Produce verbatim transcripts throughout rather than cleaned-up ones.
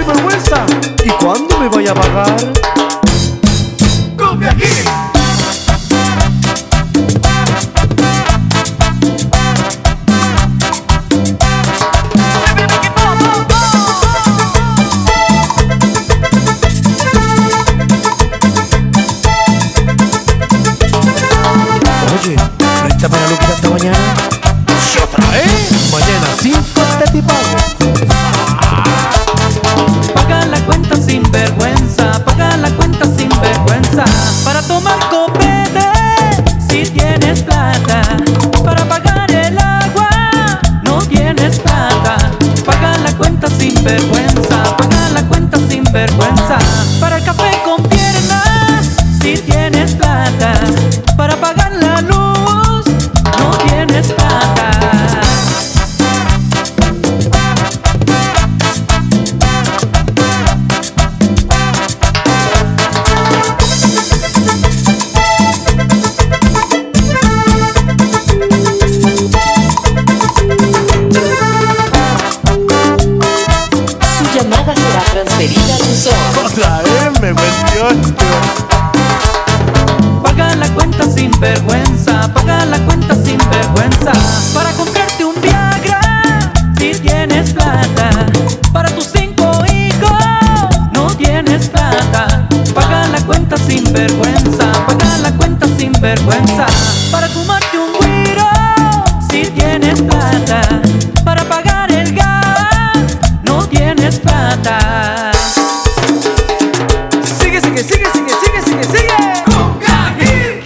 sinvergüenza. ¿Y cuándo me vaya a pagar? ¡Cumbia aquí! Oye, préstame la loquita esta mañana. ¿Y otra vez? Mañana sin falta te pago. Paga la cuenta sin vergüenza, paga la cuenta sin vergüenza. Para tomar copete, si tienes plata. Para pagar el agua, no tienes plata. Paga la cuenta sin vergüenza, paga la cuenta sin vergüenza. Para el café con piernas, si tienes plata. Para pagar la luz, no tienes plata. Su llamada será transferida a buzón. Otra vez me cuestiono. Paga la cuenta sin vergüenza, paga la cuenta sin vergüenza. Para comprarte un Viagra, si tienes plata. Para tus cinco hijos, no tienes plata. Paga la cuenta sin vergüenza, paga la cuenta sin vergüenza. Para fumarte un guiro, si tienes plata. Para pagar el gas, no tienes plata. Sigue, sigue, sigue, sigue, sigue, sigue, sigue. ¡Cumbia aquí!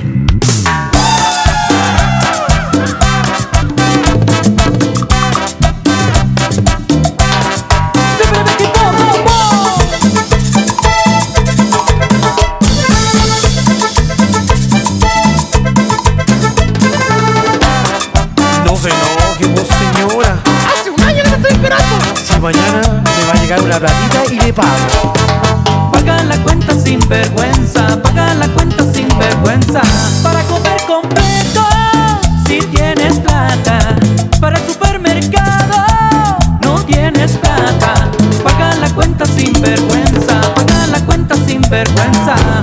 No se enoje vos, señora. ¡Hace un año que te estoy esperando! Si mañana me va a llegar una platita y le pago. Paga la cuenta sin vergüenza, paga la cuenta sin vergüenza. Para comer completo, si tienes plata. Para el supermercado, no tienes plata. Paga la cuenta sin vergüenza, paga la cuenta sin vergüenza.